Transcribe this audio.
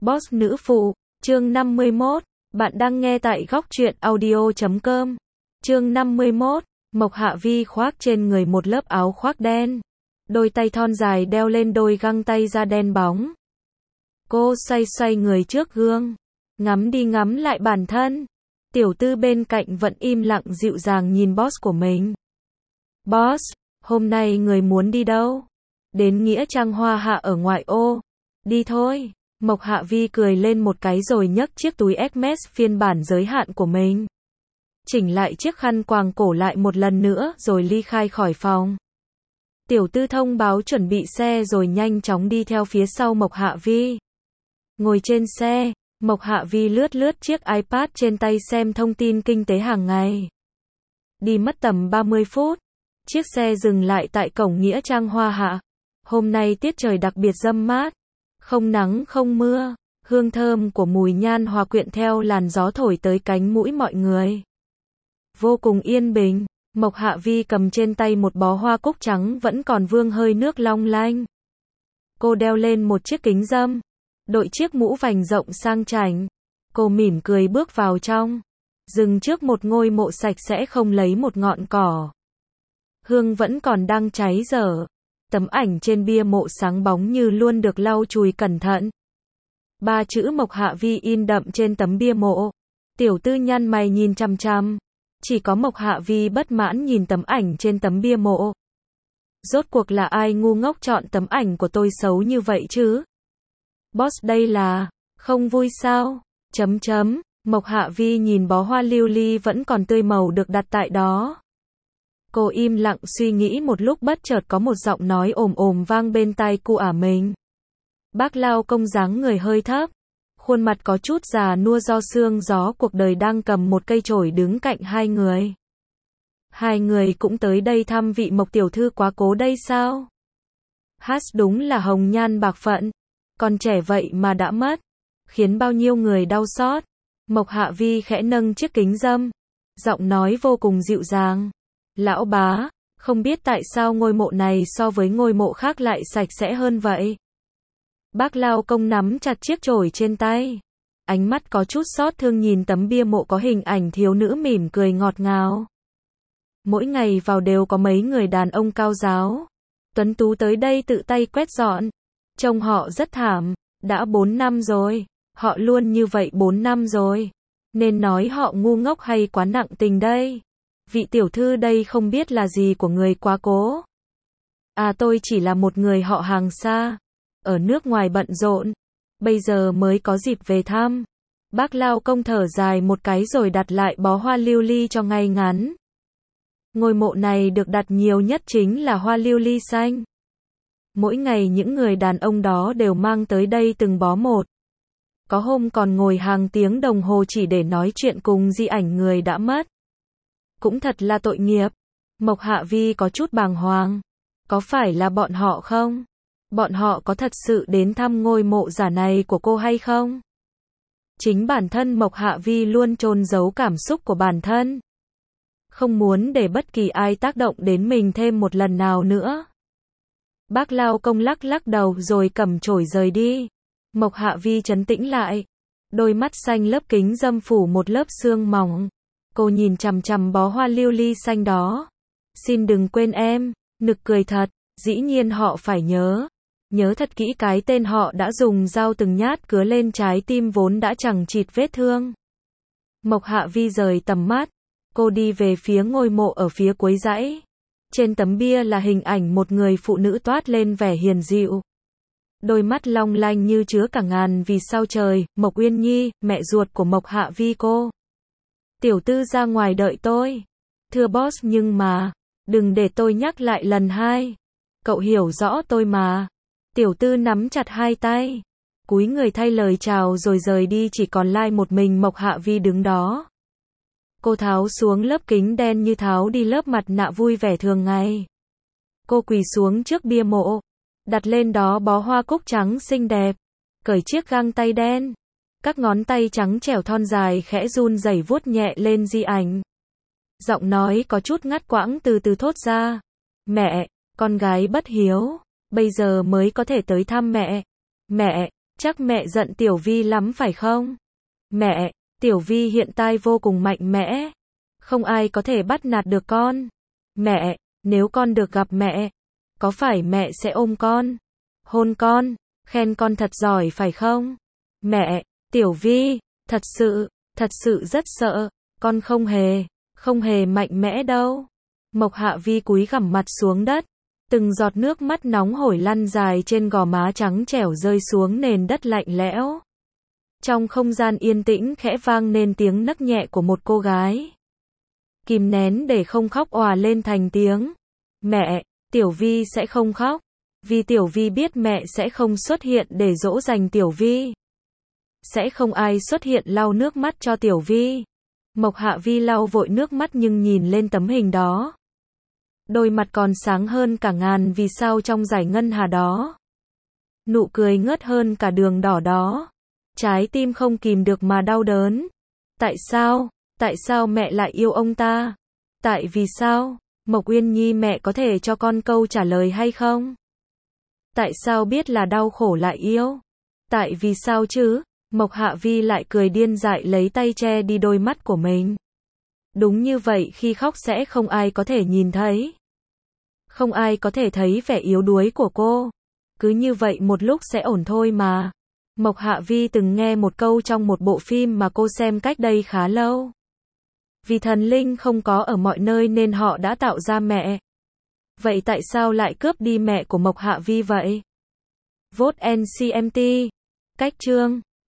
Boss nữ phụ, chương 51, bạn đang nghe tại góc truyện audio.com. Chương 51, Mộc Hạ Vi khoác trên người một lớp áo khoác đen. Đôi tay thon dài đeo lên đôi găng tay da đen bóng. Cô xoay xoay người trước gương, ngắm đi ngắm lại bản thân. Tiểu tư bên cạnh vẫn im lặng dịu dàng nhìn boss của mình. Boss, hôm nay người muốn đi đâu? Đến Nghĩa Trang Hoa Hạ ở ngoại ô. Đi thôi. Mộc Hạ Vi cười lên một cái rồi nhấc chiếc túi Hermes phiên bản giới hạn của mình. Chỉnh lại chiếc khăn quàng cổ lại một lần nữa rồi ly khai khỏi phòng. Tiểu tư thông báo chuẩn bị xe rồi nhanh chóng đi theo phía sau Mộc Hạ Vi. Ngồi trên xe, Mộc Hạ Vi lướt lướt chiếc iPad trên tay xem thông tin kinh tế hàng ngày. Đi mất tầm 30 phút. Chiếc xe dừng lại tại cổng Nghĩa Trang Hoa Hạ. Hôm nay tiết trời đặc biệt râm mát. Không nắng không mưa, hương thơm của mùi nhan hòa quyện theo làn gió thổi tới cánh mũi mọi người. Vô cùng yên bình, Mộc Hạ Vi cầm trên tay một bó hoa cúc trắng vẫn còn vương hơi nước long lanh. Cô đeo lên một chiếc kính râm, đội chiếc mũ vành rộng sang chảnh. Cô mỉm cười bước vào trong, dừng trước một ngôi mộ sạch sẽ không lấy một ngọn cỏ. Hương vẫn còn đang cháy dở. Tấm ảnh trên bia mộ sáng bóng như luôn được lau chùi cẩn thận. 3 chữ Mộc Hạ Vi in đậm trên tấm bia mộ. Tiểu tư nhăn mày nhìn chằm chằm. Chỉ có Mộc Hạ Vi bất mãn nhìn tấm ảnh trên tấm bia mộ. Rốt cuộc là ai ngu ngốc chọn tấm ảnh của tôi xấu như vậy chứ? Boss đây là, không vui sao? Mộc Hạ Vi nhìn bó hoa lưu ly vẫn còn tươi màu được đặt tại đó. Cô im lặng suy nghĩ một lúc bất chợt có một giọng nói ồm ồm vang bên tai cu ả mình. Bác Lao Công dáng người hơi thấp, khuôn mặt có chút già nua do sương gió cuộc đời đang cầm một cây chổi đứng cạnh hai người. Hai người cũng tới đây thăm vị Mộc tiểu thư quá cố đây sao? Hát đúng là hồng nhan bạc phận, còn trẻ vậy mà đã mất, khiến bao nhiêu người đau xót. Mộc Hạ Vi khẽ nâng chiếc kính râm, giọng nói vô cùng dịu dàng. Lão bá, không biết tại sao ngôi mộ này so với ngôi mộ khác lại sạch sẽ hơn vậy? Bác Lao Công nắm chặt chiếc chổi trên tay. Ánh mắt có chút xót thương nhìn tấm bia mộ có hình ảnh thiếu nữ mỉm cười ngọt ngào. Mỗi ngày vào đều có mấy người đàn ông cao ráo, tuấn tú tới đây tự tay quét dọn. Trông họ rất thảm, đã 4 năm rồi. Họ luôn như vậy 4 năm rồi. Nên nói họ ngu ngốc hay quá nặng tình đây? Vị tiểu thư đây không biết là gì của người quá cố. À tôi chỉ là một người họ hàng xa, ở nước ngoài bận rộn, bây giờ mới có dịp về thăm. Bác Lao Công thở dài một cái rồi đặt lại bó hoa lưu ly cho ngay ngắn. Ngôi mộ này được đặt nhiều nhất chính là hoa lưu ly xanh. Mỗi ngày những người đàn ông đó đều mang tới đây từng bó một. Có hôm còn ngồi hàng tiếng đồng hồ chỉ để nói chuyện cùng di ảnh người đã mất. Cũng thật là tội nghiệp. Mộc Hạ Vi có chút bàng hoàng. Có phải là bọn họ không? Bọn họ có thật sự đến thăm ngôi mộ giả này của cô hay không? Chính bản thân Mộc Hạ Vi luôn chôn giấu cảm xúc của bản thân. Không muốn để bất kỳ ai tác động đến mình thêm một lần nào nữa. Bác Lao Công lắc lắc đầu rồi cầm chổi rời đi. Mộc Hạ Vi trấn tĩnh lại. Đôi mắt xanh lớp kính râm phủ một lớp sương mỏng. Cô nhìn chằm chằm bó hoa lưu ly xanh đó. Xin đừng quên em, nực cười thật, dĩ nhiên họ phải nhớ. Nhớ thật kỹ cái tên họ đã dùng dao từng nhát cứa lên trái tim vốn đã chẳng chịt vết thương. Mộc Hạ Vi rời tầm mắt. Cô đi về phía ngôi mộ ở phía cuối dãy. Trên tấm bia là hình ảnh một người phụ nữ toát lên vẻ hiền dịu. Đôi mắt long lanh như chứa cả ngàn vì sao trời. Mộc Uyên Nhi, mẹ ruột của Mộc Hạ Vi cô. Tiểu tư ra ngoài đợi tôi. Thưa boss nhưng mà, đừng để tôi nhắc lại lần hai. Cậu hiểu rõ tôi mà. Tiểu tư nắm chặt hai tay, cúi người thay lời chào rồi rời đi chỉ còn lại một mình Mộc Hạ Vi đứng đó. Cô tháo xuống lớp kính đen như tháo đi lớp mặt nạ vui vẻ thường ngày. Cô quỳ xuống trước bia mộ, đặt lên đó bó hoa cúc trắng xinh đẹp, cởi chiếc găng tay đen. Các ngón tay trắng trẻo thon dài khẽ run rẩy vuốt nhẹ lên di ảnh. Giọng nói có chút ngắt quãng từ từ thốt ra. Mẹ, con gái bất hiếu, bây giờ mới có thể tới thăm mẹ. Mẹ, Chắc mẹ giận Tiểu Vi lắm phải không? Mẹ, Tiểu Vi hiện tại vô cùng mạnh mẽ. Không ai có thể bắt nạt được con. Mẹ, nếu con được gặp mẹ, có phải mẹ sẽ ôm con, hôn con, khen con thật giỏi phải không? Mẹ, Tiểu Vi, thật sự rất sợ, con không hề mạnh mẽ đâu. Mộc Hạ Vi cúi gằm mặt xuống đất, từng giọt nước mắt nóng hổi lăn dài trên gò má trắng trẻo rơi xuống nền đất lạnh lẽo. Trong không gian yên tĩnh khẽ vang lên tiếng nấc nhẹ của một cô gái. Kìm nén để không khóc òa lên thành tiếng. Mẹ, Tiểu Vi sẽ không khóc. Vì Tiểu Vi biết mẹ sẽ không xuất hiện để dỗ dành Tiểu Vi. Sẽ không ai xuất hiện lau nước mắt cho Tiểu Vi. Mộc Hạ Vi lau vội nước mắt nhưng nhìn lên tấm hình đó. Đôi mặt còn sáng hơn cả ngàn vì sao trong giải ngân hà đó. Nụ cười ngớt hơn cả đường đỏ đó. Trái tim không kìm được mà đau đớn. Tại sao mẹ lại yêu ông ta? Tại vì sao? Mộc Uyên Nhi, mẹ có thể cho con câu trả lời hay không? Tại sao biết là đau khổ lại yêu? Tại vì sao chứ? Mộc Hạ Vi lại cười điên dại lấy tay che đi đôi mắt của mình. Đúng như vậy, khi khóc sẽ không ai có thể nhìn thấy. Không ai có thể thấy vẻ yếu đuối của cô. Cứ như vậy một lúc sẽ ổn thôi mà. Mộc Hạ Vi từng nghe một câu trong một bộ phim mà cô xem cách đây khá lâu. Vì thần linh không có ở mọi nơi nên họ đã tạo ra mẹ. Vậy tại sao lại cướp đi mẹ của Mộc Hạ Vi vậy? Vote NCMT. Cách chương